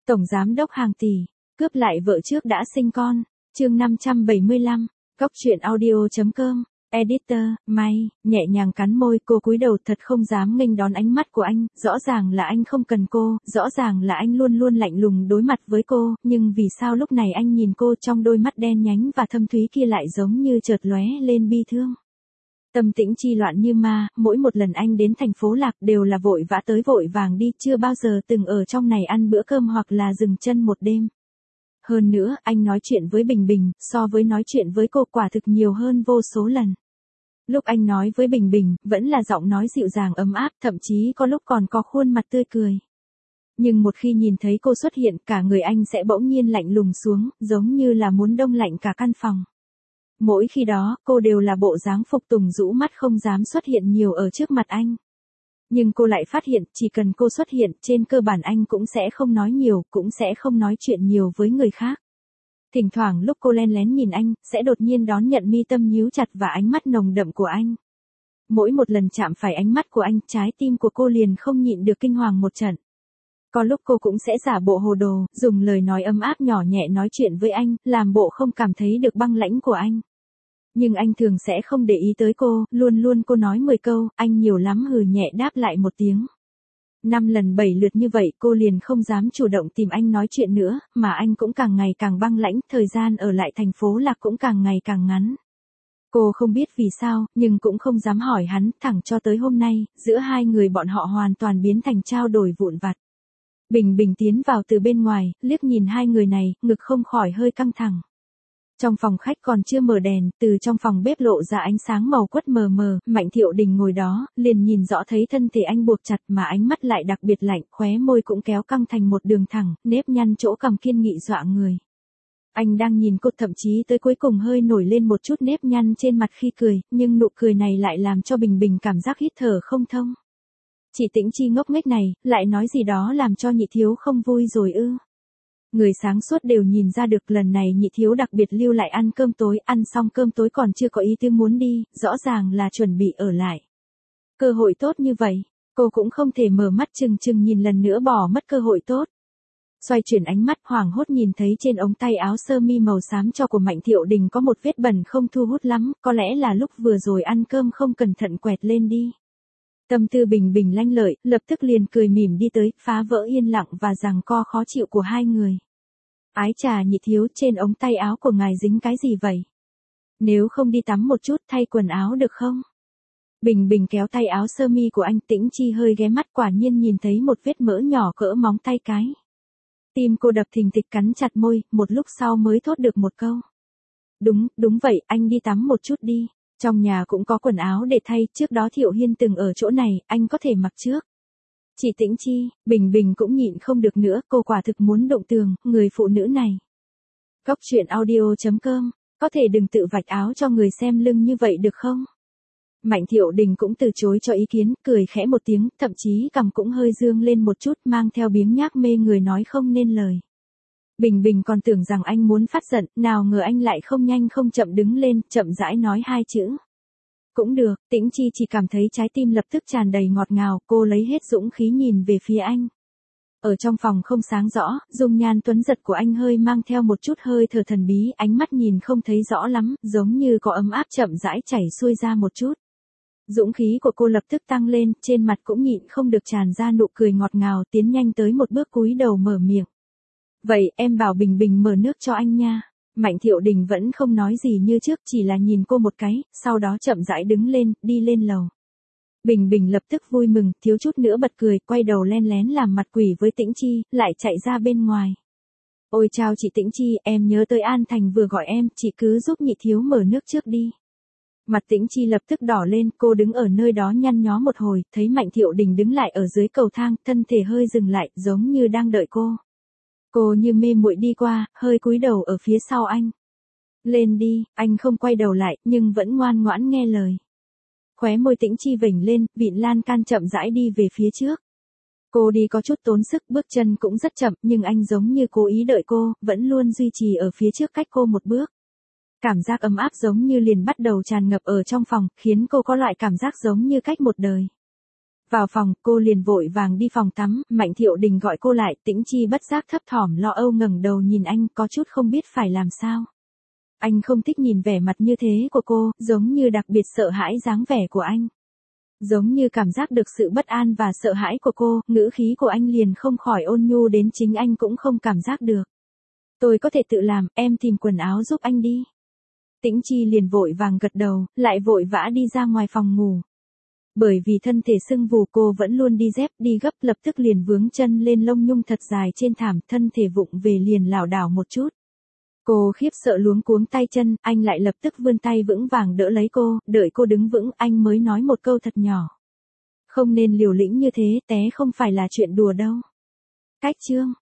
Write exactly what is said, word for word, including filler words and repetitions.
Tổng giám đốc hàng tỷ, cướp lại vợ trước đã sinh con. Chương năm trăm bảy mươi lăm, Góc truyện audio chấm com. Editor, May, nhẹ nhàng cắn môi, cô cúi đầu thật không dám nghênh đón ánh mắt của anh, rõ ràng là anh không cần cô, rõ ràng là anh luôn luôn lạnh lùng đối mặt với cô, nhưng vì sao lúc này anh nhìn cô trong đôi mắt đen nhánh và thâm thúy kia lại giống như chợt lóe lên bi thương. Tâm tĩnh chi loạn như ma, mỗi một lần anh đến thành phố Lạc đều là vội vã tới vội vàng đi, chưa bao giờ từng ở trong này ăn bữa cơm hoặc là dừng chân một đêm. Hơn nữa, anh nói chuyện với Bình Bình, so với nói chuyện với cô quả thực nhiều hơn vô số lần. Lúc anh nói với Bình Bình, vẫn là giọng nói dịu dàng ấm áp, thậm chí có lúc còn có khuôn mặt tươi cười. Nhưng một khi nhìn thấy cô xuất hiện, cả người anh sẽ bỗng nhiên lạnh lùng xuống, giống như là muốn đông lạnh cả căn phòng. Mỗi khi đó, cô đều là bộ dáng phục tùng rũ mắt không dám xuất hiện nhiều ở trước mặt anh. Nhưng cô lại phát hiện, chỉ cần cô xuất hiện, trên cơ bản anh cũng sẽ không nói nhiều, cũng sẽ không nói chuyện nhiều với người khác. Thỉnh thoảng lúc cô len lén nhìn anh, sẽ đột nhiên đón nhận mi tâm nhíu chặt và ánh mắt nồng đậm của anh. Mỗi một lần chạm phải ánh mắt của anh, trái tim của cô liền không nhịn được kinh hoàng một trận. Có lúc cô cũng sẽ giả bộ hồ đồ, dùng lời nói ấm áp nhỏ nhẹ nói chuyện với anh, làm bộ không cảm thấy được băng lãnh của anh. Nhưng anh thường sẽ không để ý tới cô, luôn luôn cô nói mười câu, anh nhiều lắm hừ nhẹ đáp lại một tiếng. Năm lần bảy lượt như vậy cô liền không dám chủ động tìm anh nói chuyện nữa, mà anh cũng càng ngày càng băng lãnh, thời gian ở lại thành phố Lạc cũng càng ngày càng ngắn. Cô không biết vì sao, nhưng cũng không dám hỏi hắn, thẳng cho tới hôm nay, giữa hai người bọn họ hoàn toàn biến thành trao đổi vụn vặt. Bình Bình tiến vào từ bên ngoài, liếc nhìn hai người này, ngực không khỏi hơi căng thẳng. Trong phòng khách còn chưa mở đèn, từ trong phòng bếp lộ ra ánh sáng màu quất mờ mờ, Mạnh Thiệu Đình ngồi đó, liền nhìn rõ thấy thân thể anh buộc chặt mà ánh mắt lại đặc biệt lạnh, khóe môi cũng kéo căng thành một đường thẳng, nếp nhăn chỗ cằm kiên nghị dọa người. Anh đang nhìn cô, thậm chí tới cuối cùng hơi nổi lên một chút nếp nhăn trên mặt khi cười, nhưng nụ cười này lại làm cho Bình Bình cảm giác hít thở không thông. Chị Tĩnh Chi ngốc nghếch này, lại nói gì đó làm cho Nhị Thiếu không vui rồi ư? Người sáng suốt đều nhìn ra được lần này Nhị Thiếu đặc biệt lưu lại ăn cơm tối, ăn xong cơm tối còn chưa có ý tư muốn đi, rõ ràng là chuẩn bị ở lại. Cơ hội tốt như vậy, cô cũng không thể mở mắt chừng chừng nhìn lần nữa bỏ mất cơ hội tốt. Xoay chuyển ánh mắt hoảng hốt nhìn thấy trên ống tay áo sơ mi màu xám cho của Mạnh Thiệu Đình có một vết bẩn không thu hút lắm, có lẽ là lúc vừa rồi ăn cơm không cẩn thận quẹt lên đi. Tâm tư Bình Bình lanh lợi, lập tức liền cười mỉm đi tới, phá vỡ yên lặng và giằng co khó chịu của hai người. Ái chà Nhị Thiếu, trên ống tay áo của ngài dính cái gì vậy? Nếu không đi tắm một chút thay quần áo được không? Bình Bình kéo tay áo sơ mi của anh, Tĩnh Chi hơi ghé mắt quả nhiên nhìn thấy một vết mỡ nhỏ cỡ móng tay cái. Tim cô đập thình thịch cắn chặt môi, một lúc sau mới thốt được một câu. Đúng, đúng vậy, anh đi tắm một chút đi. Trong nhà cũng có quần áo để thay, trước đó Thiệu Hiên từng ở chỗ này, anh có thể mặc trước. Chị Tĩnh Chi, Bình Bình cũng nhịn không được nữa, cô quả thực muốn động tường, người phụ nữ này. Góc truyện audio chấm com, có thể đừng tự vạch áo cho người xem lưng như vậy được không? Mạnh Thiệu Đình cũng từ chối cho ý kiến, cười khẽ một tiếng, thậm chí cằm cũng hơi dương lên một chút, mang theo biếng nhác mê người nói không nên lời. Bình Bình còn tưởng rằng anh muốn phát giận, nào ngờ anh lại không nhanh không chậm đứng lên, chậm rãi nói hai chữ. Cũng được, Tĩnh Chi chỉ cảm thấy trái tim lập tức tràn đầy ngọt ngào, cô lấy hết dũng khí nhìn về phía anh. Ở trong phòng không sáng rõ, dung nhan tuấn giật của anh hơi mang theo một chút hơi thở thần bí, ánh mắt nhìn không thấy rõ lắm, giống như có ấm áp chậm rãi chảy xuôi ra một chút. Dũng khí của cô lập tức tăng lên, trên mặt cũng nhịn không được tràn ra nụ cười ngọt ngào, tiến nhanh tới một bước cúi đầu mở miệng. Vậy, em bảo Bình Bình mở nước cho anh nha. Mạnh Thiệu Đình vẫn không nói gì như trước, chỉ là nhìn cô một cái, sau đó chậm rãi đứng lên, đi lên lầu. Bình Bình lập tức vui mừng, thiếu chút nữa bật cười, quay đầu len lén làm mặt quỷ với Tĩnh Chi, lại chạy ra bên ngoài. Ôi chào chị Tĩnh Chi, em nhớ tới An Thành vừa gọi em, chị cứ giúp Nhị Thiếu mở nước trước đi. Mặt Tĩnh Chi lập tức đỏ lên, cô đứng ở nơi đó nhăn nhó một hồi, thấy Mạnh Thiệu Đình đứng lại ở dưới cầu thang, thân thể hơi dừng lại, giống như đang đợi cô. Cô như mê muội đi qua, hơi cúi đầu ở phía sau anh. Lên đi, anh không quay đầu lại, nhưng vẫn ngoan ngoãn nghe lời. Khóe môi Tĩnh Chi vểnh lên, vịn lan can chậm rãi đi về phía trước. Cô đi có chút tốn sức, bước chân cũng rất chậm, nhưng anh giống như cố ý đợi cô, vẫn luôn duy trì ở phía trước cách cô một bước. Cảm giác ấm áp giống như liền bắt đầu tràn ngập ở trong phòng, khiến cô có loại cảm giác giống như cách một đời. Vào phòng, cô liền vội vàng đi phòng tắm, Mạnh Thiệu Đình gọi cô lại, Tĩnh Chi bất giác thấp thỏm lo âu ngẩng đầu nhìn anh, có chút không biết phải làm sao. Anh không thích nhìn vẻ mặt như thế của cô, giống như đặc biệt sợ hãi dáng vẻ của anh. Giống như cảm giác được sự bất an và sợ hãi của cô, ngữ khí của anh liền không khỏi ôn nhu đến chính anh cũng không cảm giác được. Tôi có thể tự làm, em tìm quần áo giúp anh đi. Tĩnh Chi liền vội vàng gật đầu, lại vội vã đi ra ngoài phòng ngủ. Bởi vì thân thể sưng vù cô vẫn luôn đi dép, đi gấp lập tức liền vướng chân lên lông nhung thật dài trên thảm, thân thể vụng về liền lảo đảo một chút. Cô khiếp sợ luống cuống tay chân, anh lại lập tức vươn tay vững vàng đỡ lấy cô, đợi cô đứng vững anh mới nói một câu thật nhỏ. Không nên liều lĩnh như thế, té không phải là chuyện đùa đâu. Cách chương